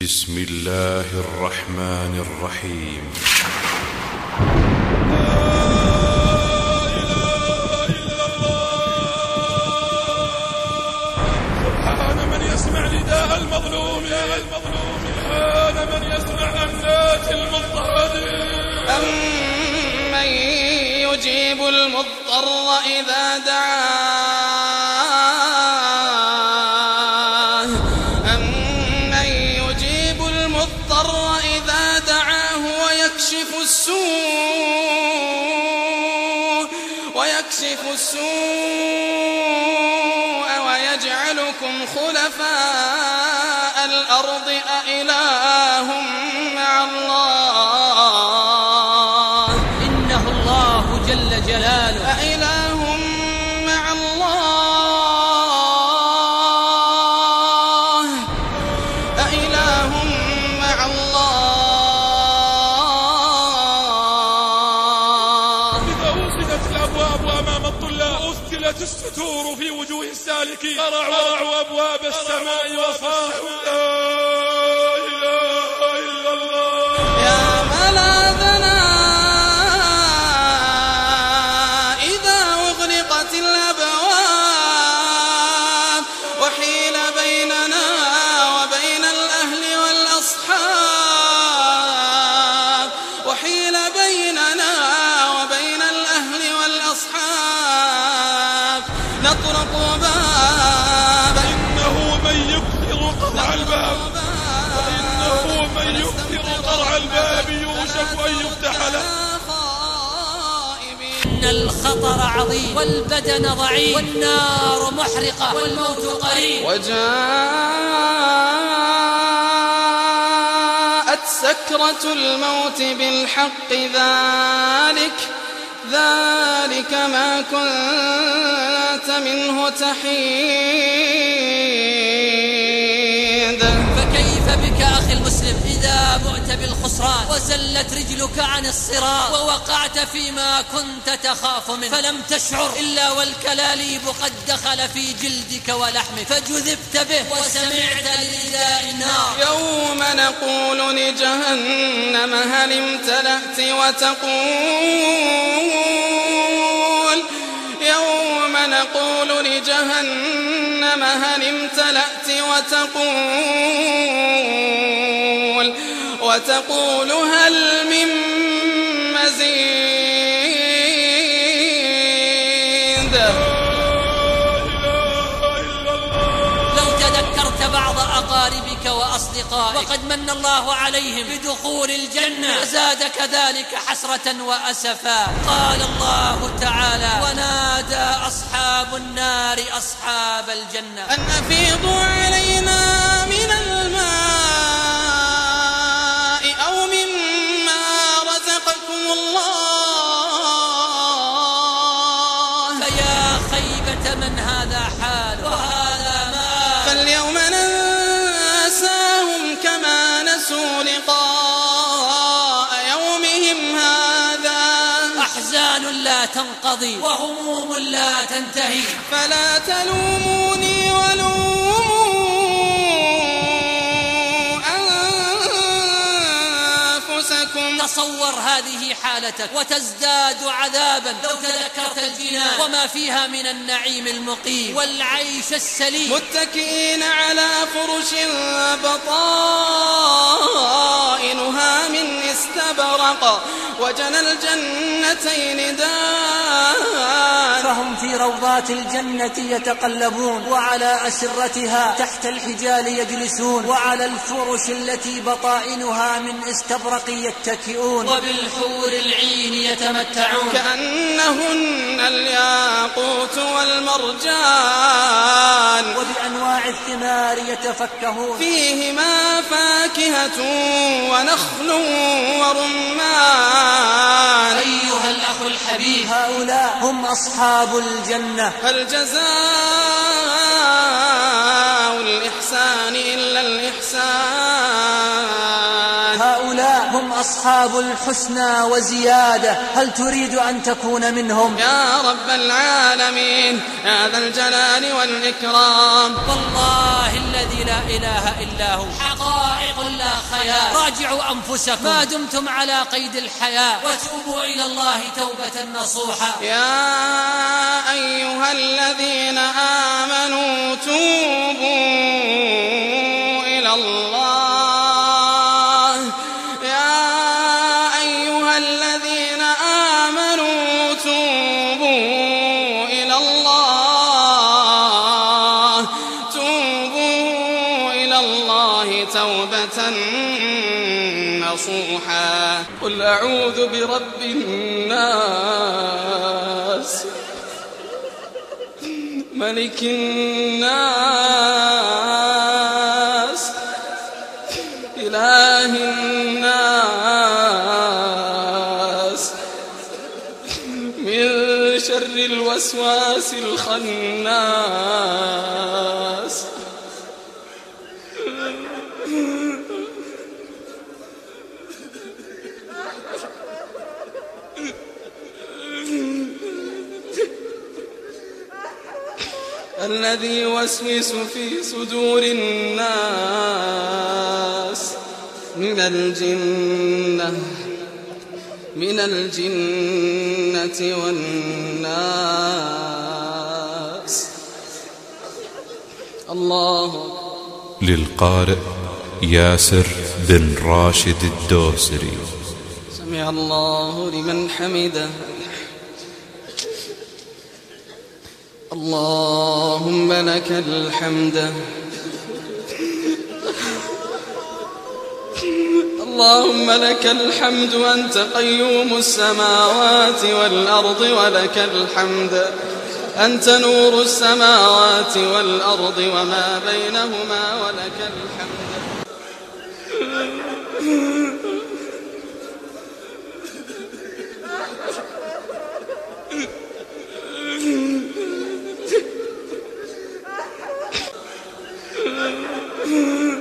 بسم الله الرحمن الرحيم. سبحان من يسمع نداء المظلوم، سبحان من يسمع أمنات المضطهد، أمن يجيب المضطر إذا دعاه، أمن يجيب المضطر إذا دعاه ويكشف السوء ويجعلكم خلفاء الأرض أإله مع الله إنه الله جل جلاله أإله مع الله أإله مع الله. إذا أوصدت الأبواب أمام الطلاب وأسدلت الستور في وجوه السالكين، قرعوا أبواب السماء وصاحوا لا إله إلا الله. يا ملاذنا إذا أغلقت الأبواب وحيل بيننا وبين الأهل والأصحاب، وحيل بيننا وبين الأهل والأصحاب، نطرق بابا إنه من يكثر قرع الباب، وإنه من يكثر قرع الباب يوشك أن يفتح له. إن الخطر عظيم والبدن ضعيف والنار محرقة والموت قريب. وجاءت سكرة الموت بالحق، ذلك ما كنت منه تحيد. فكيف بك أخي المسلم إذا بعت بالخسران وزلت رجلك عن الصراط ووقعت فيما كنت تخاف منه، فلم تشعر إلا والكلاليب قد دخل في جلدك ولحمك فجذبت به وسمعت لنداء النار. يوم نقول لجهنم هل امتلأت يوم نقول لجهنم هل امتلأت وتقول هل من مزيد. لو تذكرت بعض أقاربك وأصدقائك وقد من الله عليهم بدخول الجنة زادك ذلك حسرة وأسفا. قال الله تعالى: ونادى أصحاب النار أصحاب الجنة أن أفيضوا علينا من الماء أو مما رزقكم الله. فيا خيبة من هذا حال وهذا مآل. فاليوم ننساهم كما نسوا لقاء يومهم هذا. أحزان لا تنقضي وهموم لا تنتهي. فلا تلوموني ولوموا أنفسكم. تصور هذه حالتك وتزداد عذابا لو تذكرت الجنان وما فيها من النعيم المقيم والعيش السليم، متكئين على فرش بطائنها من استبرق وجنى الجنتين دان. فهم في روضات الجنة يتقلبون، وعلى أسرتها تحت الحجال يجلسون، وعلى الفرش التي بطائنها من استبرق يتكئون، وبالحور العين يتمتعون كأنهن الياقوت والمرجان، وبأنواع الثمار يتفكهون، فيهما فاكهة ونخل ورمان. أيها الأخ الحبيب، هؤلاء هم أصحاب الجنة. هل جزاء الإحسان إلا الإحسان. هؤلاء هم أصحاب الحسنى وزيادة، هل تريد أن تكون منهم؟ يا رب العالمين يا ذا الجلال والإكرام. والله الذي لا إله إلا هو حقائق لا خيال. راجعوا أنفسكم ما دمتم على قيد الحياة، وتوبوا إلى الله توبة نصوحا. يا أيها الذين آمنوا توبوا إلى الله. يا أيها الذين آمنوا توبوا إلى الله. توبوا إلى الله توبة نصوحا. قل أعوذ برب الناس ملك الناس إله الناس من شر الوسواس الخناس. الذي يوسوس في صدور الناس من الجنة والناس. الله. للقارئ ياسر بن راشد الدوسري. سمع الله لمن حمده. اللهم لك الحمد. اللهم لك الحمد أنت قيوم السماوات والأرض، ولك الحمد أنت نور السماوات والأرض وما بينهما، ولك الحمد.